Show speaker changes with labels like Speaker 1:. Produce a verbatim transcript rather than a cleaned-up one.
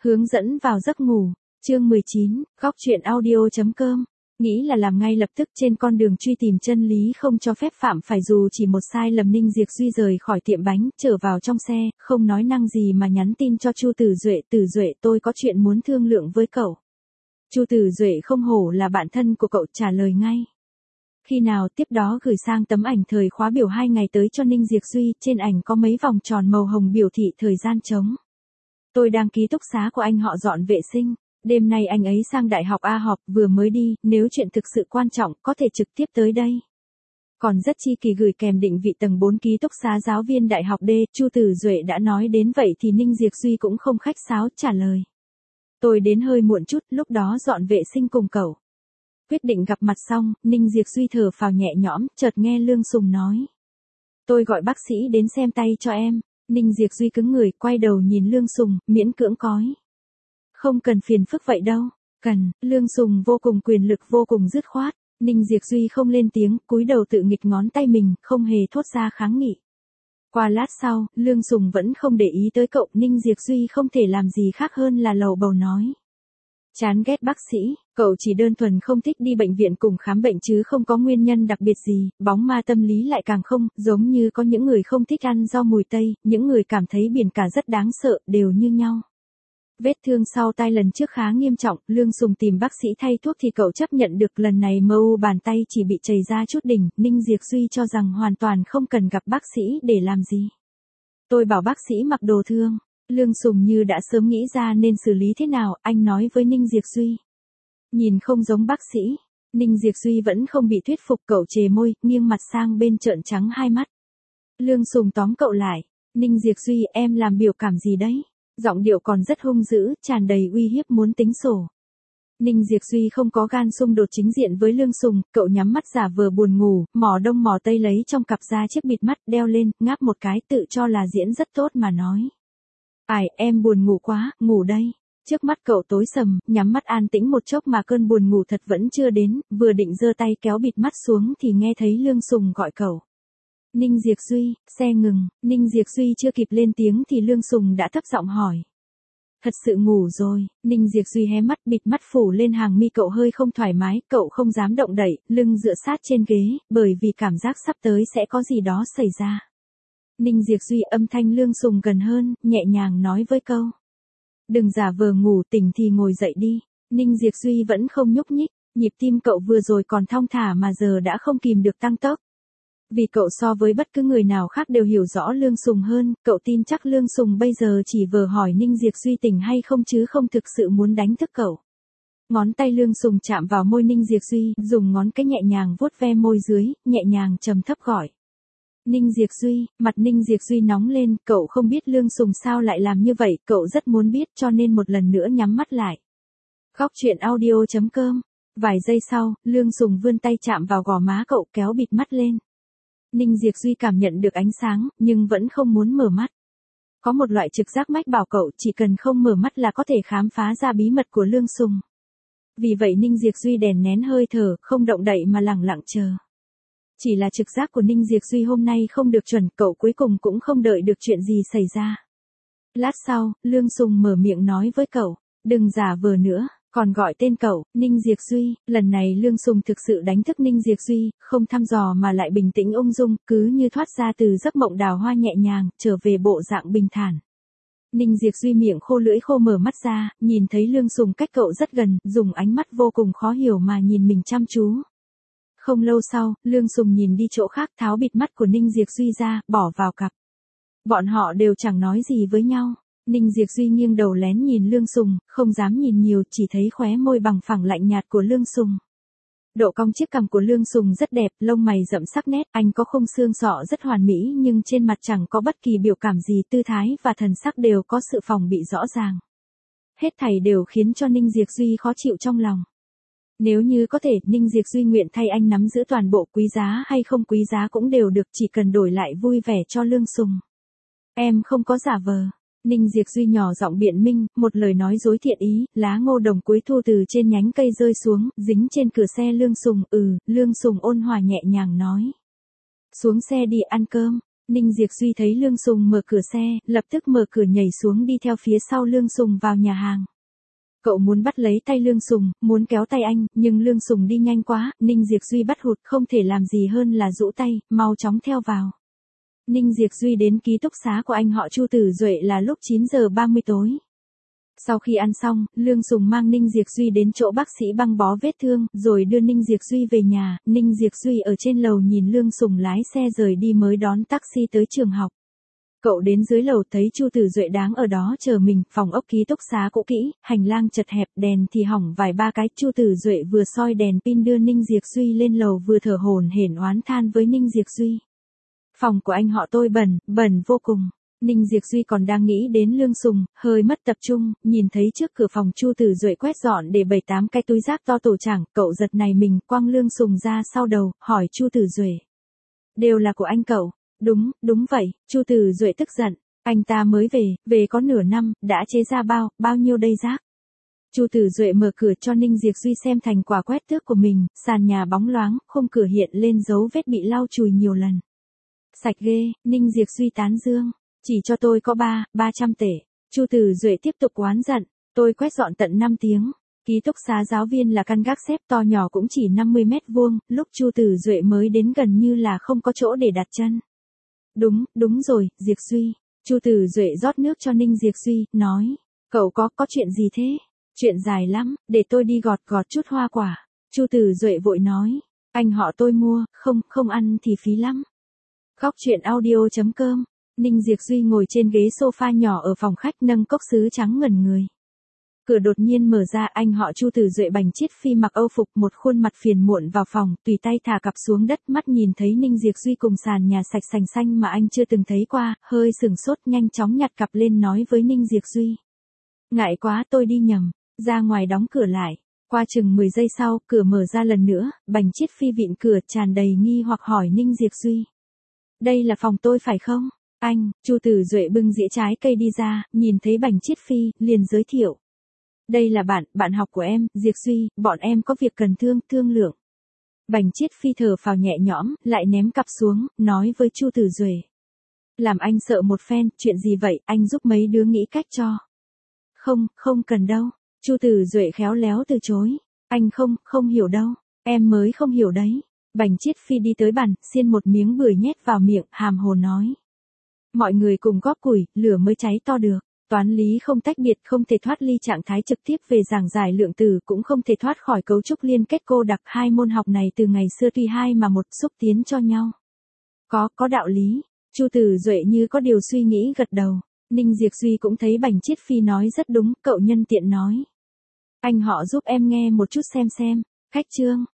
Speaker 1: Hướng dẫn vào giấc ngủ, chương mười chín, góc truyện audio chấm com. Nghĩ là làm ngay lập tức trên con đường truy tìm chân lý không cho phép phạm phải dù chỉ một sai lầm. Ninh Diệp Duy rời khỏi tiệm bánh, trở vào trong xe, không nói năng gì mà nhắn tin cho Chu Tử Duệ. Tử Duệ, tôi có chuyện muốn thương lượng với cậu. Chu Tử Duệ không hổ là bạn thân của cậu, trả lời ngay. Khi nào? Tiếp đó gửi sang tấm ảnh thời khóa biểu hai ngày tới cho Ninh Diệp Duy, trên ảnh có mấy vòng tròn màu hồng biểu thị thời gian trống. Tôi đang ký túc xá của anh họ dọn vệ sinh. Đêm nay anh ấy sang đại học A họp, vừa mới đi, nếu chuyện thực sự quan trọng, có thể trực tiếp tới đây. Còn rất chi kỳ gửi kèm định vị tầng bốn ký túc xá giáo viên đại học D. Chu Tử Duệ đã nói đến vậy thì Ninh Diệp Duy cũng không khách sáo, trả lời. Tôi đến hơi muộn chút, lúc đó dọn vệ sinh cùng cậu. Quyết định gặp mặt xong, Ninh Diệp Duy thở phào nhẹ nhõm, chợt nghe Lương Sùng nói. Tôi gọi bác sĩ đến xem tay cho em. Ninh Diệp Duy cứng người, quay đầu nhìn Lương Sùng, miễn cưỡng cói. Không cần phiền phức vậy đâu. Cần. Lương Sùng vô cùng quyền lực, vô cùng dứt khoát. Ninh Diệp Duy không lên tiếng, cúi đầu tự nghịch ngón tay mình, không hề thốt ra kháng nghị. Qua lát sau, Lương Sùng vẫn không để ý tới cậu. Ninh Diệp Duy không thể làm gì khác hơn là lầu bầu nói. Chán ghét bác sĩ, cậu chỉ đơn thuần không thích đi bệnh viện cùng khám bệnh chứ không có nguyên nhân đặc biệt gì. Bóng ma tâm lý lại càng không, giống như có những người không thích ăn rau mùi tây, những người cảm thấy biển cả rất đáng sợ, đều như nhau. Vết thương sau tai lần trước khá nghiêm trọng, Lương Sùng tìm bác sĩ thay thuốc thì cậu chấp nhận được. Lần này mờ u bàn tay chỉ bị chảy ra chút đỉnh. Ninh Diệp Duy cho rằng hoàn toàn không cần gặp bác sĩ để làm gì. Tôi bảo bác sĩ mặc đồ thương. Lương Sùng như đã sớm nghĩ ra nên xử lý thế nào, anh nói với Ninh Diệp Duy. Nhìn không giống bác sĩ. Ninh Diệp Duy vẫn không bị thuyết phục, cậu chề môi, nghiêng mặt sang bên trợn trắng hai mắt. Lương Sùng tóm cậu lại. Ninh Diệp Duy, em làm biểu cảm gì đấy? Giọng điệu còn rất hung dữ, tràn đầy uy hiếp, muốn tính sổ. Ninh Diệp Duy không có gan xung đột chính diện với Lương Sùng, cậu nhắm mắt giả vờ buồn ngủ, mò đông mò tây lấy trong cặp ra chiếc bịt mắt, đeo lên, ngáp một cái, tự cho là diễn rất tốt mà nói. Ai, em buồn ngủ quá, ngủ đây. Trước mắt cậu tối sầm, nhắm mắt an tĩnh một chốc mà cơn buồn ngủ thật vẫn chưa đến, vừa định giơ tay kéo bịt mắt xuống thì nghe thấy Lương Sùng gọi cậu. Ninh Diệp Duy, xe ngừng. Ninh Diệp Duy chưa kịp lên tiếng thì Lương Sùng đã thấp giọng hỏi. Thật sự ngủ rồi. Ninh Diệp Duy hé mắt, bịt mắt phủ lên hàng mi cậu hơi không thoải mái, cậu không dám động đậy, lưng dựa sát trên ghế, bởi vì cảm giác sắp tới sẽ có gì đó xảy ra. Ninh Diệp Duy, âm thanh Lương Sùng gần hơn, nhẹ nhàng nói với câu. Đừng giả vờ ngủ, tỉnh thì ngồi dậy đi. Ninh Diệp Duy vẫn không nhúc nhích, nhịp tim cậu vừa rồi còn thong thả mà giờ đã không kìm được tăng tốc. Vì cậu so với bất cứ người nào khác đều hiểu rõ Lương Sùng hơn, cậu tin chắc Lương Sùng bây giờ chỉ vừa hỏi Ninh Diệp Duy tỉnh hay không chứ không thực sự muốn đánh thức cậu. Ngón tay Lương Sùng chạm vào môi Ninh Diệp Duy, dùng ngón cái nhẹ nhàng vuốt ve môi dưới, nhẹ nhàng trầm thấp gọi. Ninh Diệp Duy, mặt Ninh Diệp Duy nóng lên, cậu không biết Lương Sùng sao lại làm như vậy, cậu rất muốn biết cho nên một lần nữa nhắm mắt lại. Góc truyện audio chấm com. Vài giây sau, Lương Sùng vươn tay chạm vào gò má cậu, kéo bịt mắt lên. Ninh Diệp Duy cảm nhận được ánh sáng, nhưng vẫn không muốn mở mắt. Có một loại trực giác mách bảo cậu chỉ cần không mở mắt là có thể khám phá ra bí mật của Lương Sùng. Vì vậy Ninh Diệp Duy đèn nén hơi thở, không động đậy mà lẳng lặng chờ. Chỉ là trực giác của Ninh Diệp Duy hôm nay không được chuẩn, cậu cuối cùng cũng không đợi được chuyện gì xảy ra. Lát sau, Lương Sùng mở miệng nói với cậu, đừng giả vờ nữa, còn gọi tên cậu, Ninh Diệp Duy. Lần này Lương Sùng thực sự đánh thức Ninh Diệp Duy, không thăm dò mà lại bình tĩnh ung dung, cứ như thoát ra từ giấc mộng đào hoa nhẹ nhàng, trở về bộ dạng bình thản. Ninh Diệp Duy miệng khô lưỡi khô mở mắt ra, nhìn thấy Lương Sùng cách cậu rất gần, dùng ánh mắt vô cùng khó hiểu mà nhìn mình chăm chú. Không lâu sau, Lương Sùng nhìn đi chỗ khác, tháo bịt mắt của Ninh Diệp Duy ra, bỏ vào cặp. Bọn họ đều chẳng nói gì với nhau. Ninh Diệp Duy nghiêng đầu lén nhìn Lương Sùng, không dám nhìn nhiều, chỉ thấy khóe môi bằng phẳng lạnh nhạt của Lương Sùng. Độ cong chiếc cằm của Lương Sùng rất đẹp, lông mày rậm sắc nét, anh có khung xương sọ rất hoàn mỹ nhưng trên mặt chẳng có bất kỳ biểu cảm gì, tư thái và thần sắc đều có sự phòng bị rõ ràng. Hết thảy đều khiến cho Ninh Diệp Duy khó chịu trong lòng. Nếu như có thể, Ninh Diệp Duy nguyện thay anh nắm giữ toàn bộ, quý giá hay không quý giá cũng đều được, chỉ cần đổi lại vui vẻ cho Lương Sùng. Em không có giả vờ. Ninh Diệp Duy nhỏ giọng biện minh, một lời nói dối thiện ý, lá ngô đồng cuối thu từ trên nhánh cây rơi xuống, dính trên cửa xe Lương Sùng. Ừ, Lương Sùng ôn hòa nhẹ nhàng nói. Xuống xe đi ăn cơm. Ninh Diệp Duy thấy Lương Sùng mở cửa xe, lập tức mở cửa nhảy xuống đi theo phía sau Lương Sùng vào nhà hàng. Cậu muốn bắt lấy tay Lương Sùng, muốn kéo tay anh, nhưng Lương Sùng đi nhanh quá, Ninh Diệp Duy bắt hụt không thể làm gì hơn là rũ tay, mau chóng theo vào. Ninh Diệp Duy đến ký túc xá của anh họ Chu Tử Duệ là lúc chín giờ ba mươi tối. Sau khi ăn xong, Lương Sùng mang Ninh Diệp Duy đến chỗ bác sĩ băng bó vết thương, rồi đưa Ninh Diệp Duy về nhà. Ninh Diệp Duy ở trên lầu nhìn Lương Sùng lái xe rời đi mới đón taxi tới trường học. Cậu đến dưới lầu thấy Chu Tử Duệ đang ở đó chờ mình, phòng ốc ký túc xá cũ kỹ, hành lang chật hẹp, đèn thì hỏng vài ba cái. Chu Tử Duệ vừa soi đèn pin đưa Ninh Diệp Duy lên lầu vừa thở hổn hển oán than với Ninh Diệp Duy. Phòng của anh họ tôi bẩn, bẩn vô cùng. Ninh Diệp Duy còn đang nghĩ đến Lương Sùng, hơi mất tập trung, nhìn thấy trước cửa phòng Chu Tử Duệ quét dọn để bảy tám cái túi rác to tổ chảng, cậu giật này mình, quăng Lương Sùng ra sau đầu, hỏi Chu Tử Duệ. Đều là của anh cậu. Đúng, đúng vậy, Chu Tử Duệ tức giận, anh ta mới về, về có nửa năm, đã chế ra bao, bao nhiêu đây rác. Chu Tử Duệ mở cửa cho Ninh Diệp Duy xem thành quả quét tước của mình, sàn nhà bóng loáng, khung cửa hiện lên dấu vết bị lau chùi nhiều lần. Sạch ghê, Ninh Diệp Duy tán dương. Chỉ cho tôi có ba, ba trăm tệ. Chu Tử Duệ tiếp tục oán giận. Tôi quét dọn tận năm tiếng. Ký túc xá giáo viên là căn gác xếp to nhỏ cũng chỉ năm mươi mét vuông, lúc Chu Tử Duệ mới đến gần như là không có chỗ để đặt chân. Đúng, đúng rồi, Diệp Duy. Chu Tử Duệ rót nước cho Ninh Diệp Duy, nói. Cậu có, có chuyện gì thế? Chuyện dài lắm, để tôi đi gọt gọt chút hoa quả. Chu Tử Duệ vội nói. Anh họ tôi mua, không, không ăn thì phí lắm. Góc chuyện audio chấm com. Ninh Diệp Duy ngồi trên ghế sofa nhỏ ở phòng khách nâng cốc sứ trắng ngẩn người. Cửa đột nhiên mở ra, anh họ Chu Tử Duệ Bành Chiết Phi mặc âu phục, một khuôn mặt phiền muộn vào phòng, tùy tay thả cặp xuống đất, mắt nhìn thấy Ninh Diệp Duy cùng sàn nhà sạch sành xanh mà anh chưa từng thấy qua, hơi sừng sốt, nhanh chóng nhặt cặp lên nói với Ninh Diệp Duy. Ngại quá, tôi đi nhầm, ra ngoài đóng cửa lại. Qua chừng mười giây sau, cửa mở ra lần nữa, Bành Chiết Phi vịn cửa tràn đầy nghi hoặc hỏi Ninh Diệp Duy. Đây là phòng tôi phải không? Anh, Chu Tử Duệ bưng dĩa trái cây đi ra, nhìn thấy Bành Chiết Phi, liền giới thiệu. Đây là bạn, bạn học của em, Diệp Duy, bọn em có việc cần thương, thương lượng. Bành Chiết Phi thở phào nhẹ nhõm, lại ném cặp xuống, nói với Chu Tử Duệ. Làm anh sợ một phen, chuyện gì vậy, anh giúp mấy đứa nghĩ cách cho. Không, không cần đâu. Chu Tử Duệ khéo léo từ chối. Anh không, không hiểu đâu, em mới không hiểu đấy. Bành Chiết Phi đi tới bàn, xiên một miếng bưởi nhét vào miệng, hàm hồ nói. Mọi người cùng góp củi, lửa mới cháy to được. Toán lý không tách biệt, không thể thoát ly trạng thái trực tiếp về giảng giải lượng tử, cũng không thể thoát khỏi cấu trúc liên kết cô đặc. Hai môn học này từ ngày xưa tuy hai mà một, xúc tiến cho nhau. Có, có đạo lý. Chu Tử Duệ như có điều suy nghĩ gật đầu. Ninh Diệp Duy cũng thấy Bành Chiết Phi nói rất đúng, cậu nhân tiện nói. Anh họ giúp em nghe một chút xem xem. Khách chương.